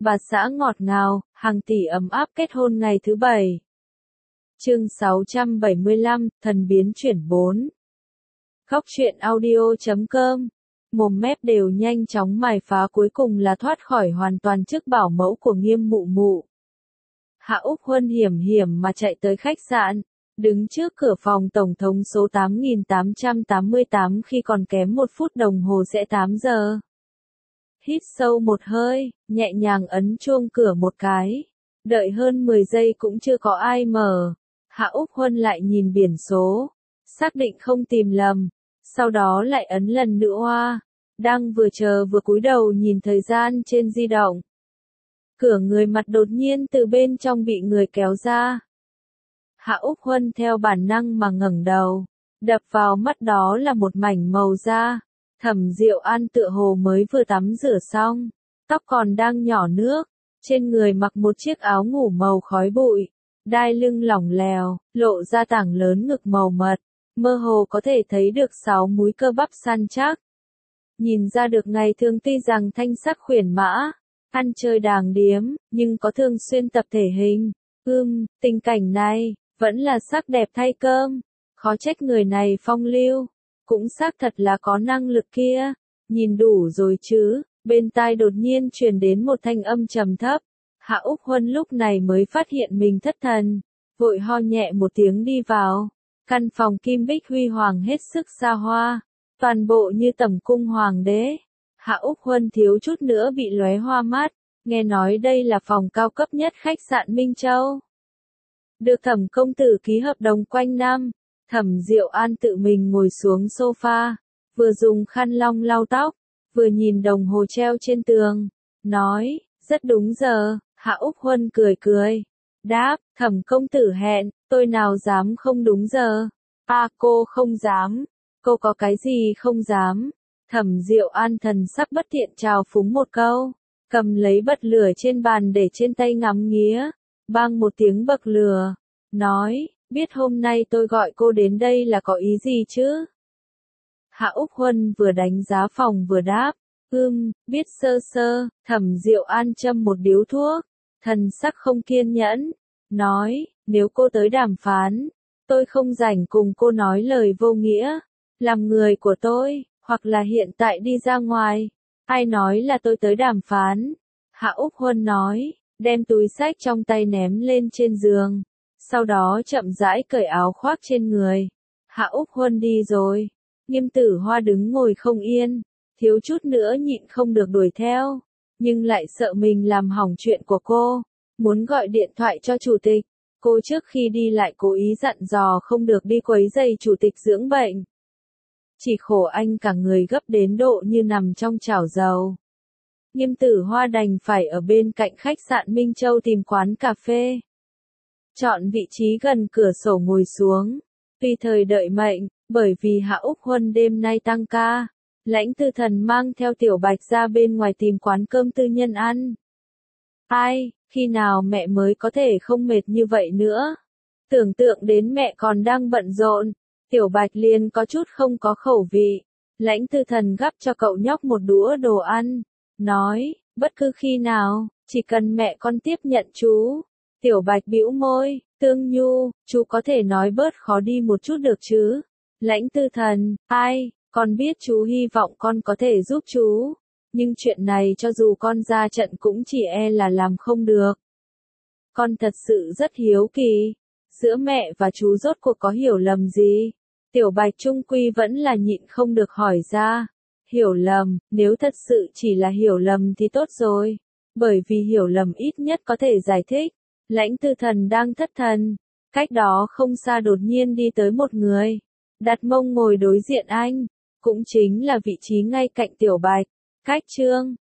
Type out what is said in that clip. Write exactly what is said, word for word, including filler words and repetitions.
bà xã ngọt ngào, hàng tỷ ấm áp kết hôn ngày thứ bảy. Chương sáu trăm bảy mươi lăm, thần biến chuyển bốn. Góc truyện audio chấm com. Mồm mép đều nhanh chóng mài phá, cuối cùng là thoát khỏi hoàn toàn chức bảo mẫu của Nghiêm mụ mụ. Hạ Úc Huân hiểm hiểm mà chạy tới khách sạn, đứng trước cửa phòng tổng thống số tám nghìn tám trăm tám mươi tám khi còn kém một phút đồng hồ sẽ tám giờ. Hít sâu một hơi, nhẹ nhàng ấn chuông cửa một cái. Đợi hơn mười giây cũng chưa có ai mở. Hạ Úc Huân lại nhìn biển số, xác định không tìm lầm. Sau đó lại ấn lần nữa oa. Đang vừa chờ vừa cúi đầu nhìn thời gian trên di động. Cửa người mặt đột nhiên từ bên trong bị người kéo ra. Hạ Úc Huân theo bản năng mà ngẩng đầu. Đập vào mắt đó là một mảnh màu da. Thẩm Diệu An tựa hồ mới vừa tắm rửa xong, tóc còn đang nhỏ nước, trên người mặc một chiếc áo ngủ màu khói bụi, đai lưng lỏng lèo, lộ ra tảng lớn ngực màu mật, mơ hồ có thể thấy được sáu múi cơ bắp săn chắc. Nhìn ra được ngày thường tuy rằng thanh sắc khuyển mã, ăn chơi đàng điếm, nhưng có thường xuyên tập thể hình. Ưm, tình cảnh này, vẫn là sắc đẹp thay cơm, khó trách người này phong lưu. Cũng xác thật là có năng lực kia, nhìn đủ rồi chứ. Bên tai đột nhiên truyền đến một thanh âm trầm thấp. Hạ Úc Huân lúc này mới phát hiện mình thất thần, vội ho nhẹ một tiếng đi vào. Căn phòng kim bích huy hoàng hết sức xa hoa, toàn bộ như tẩm cung hoàng đế. Hạ Úc Huân thiếu chút nữa bị lóe hoa mắt, nghe nói đây là phòng cao cấp nhất khách sạn Minh Châu. Được Thẩm công tử ký hợp đồng quanh năm. Thẩm Diệu An tự mình ngồi xuống sofa, vừa dùng khăn long lau tóc, vừa nhìn đồng hồ treo trên tường, nói, rất đúng giờ. Hạ Úc Huân cười cười, đáp, Thẩm công tử hẹn, tôi nào dám không đúng giờ. À, cô không dám, cô có cái gì không dám. Thẩm Diệu An thần sắc bất thiện trào phúng một câu, cầm lấy bật lửa trên bàn để trên tay ngắm nghía, bang một tiếng bật lửa, nói, biết hôm nay tôi gọi cô đến đây là có ý gì chứ? Hạ Úc Huân vừa đánh giá phòng vừa đáp, ưm, biết sơ sơ. Thẩm Diệu An châm một điếu thuốc, thần sắc không kiên nhẫn, nói, nếu cô tới đàm phán, tôi không rảnh cùng cô nói lời vô nghĩa, làm người của tôi, hoặc là hiện tại đi ra ngoài. Ai nói là tôi tới đàm phán? Hạ Úc Huân nói, đem túi xách trong tay ném lên trên giường. Sau đó chậm rãi cởi áo khoác trên người. Hạ Úc Huân đi rồi. Nghiêm Tử Hoa đứng ngồi không yên, thiếu chút nữa nhịn không được đuổi theo, nhưng lại sợ mình làm hỏng chuyện của cô, muốn gọi điện thoại cho chủ tịch. Cô trước khi đi lại cố ý dặn dò không được đi quấy rầy chủ tịch dưỡng bệnh. Chỉ khổ anh cả người gấp đến độ như nằm trong chảo dầu. Nghiêm Tử Hoa đành phải ở bên cạnh khách sạn Minh Châu tìm quán cà phê. Chọn vị trí gần cửa sổ ngồi xuống, tùy thời đợi mệnh. Bởi vì Hạ Úc Huân đêm nay tăng ca, Lãnh Tư Thần mang theo Tiểu Bạch ra bên ngoài tìm quán cơm tư nhân ăn. Ai, khi nào mẹ mới có thể không mệt như vậy nữa? Tưởng tượng đến mẹ còn đang bận rộn, Tiểu Bạch liền có chút không có khẩu vị. Lãnh Tư Thần gắp cho cậu nhóc một đũa đồ ăn, nói, bất cứ khi nào, chỉ cần mẹ con tiếp nhận chú. Tiểu Bạch bĩu môi, Tương Nhu, chú có thể nói bớt khó đi một chút được chứ? Lãnh Tư Thần, ai, con biết chú hy vọng con có thể giúp chú, nhưng chuyện này cho dù con ra trận cũng chỉ e là làm không được. Con thật sự rất hiếu kỳ, giữa mẹ và chú rốt cuộc có hiểu lầm gì? Tiểu Bạch trung quy vẫn là nhịn không được hỏi ra. Hiểu lầm, nếu thật sự chỉ là hiểu lầm thì tốt rồi, bởi vì hiểu lầm ít nhất có thể giải thích. Lãnh Tư Thần đang thất thần, cách đó không xa đột nhiên đi tới một người, đặt mông ngồi đối diện anh, cũng chính là vị trí ngay cạnh Tiểu Bạch. Cách Trương,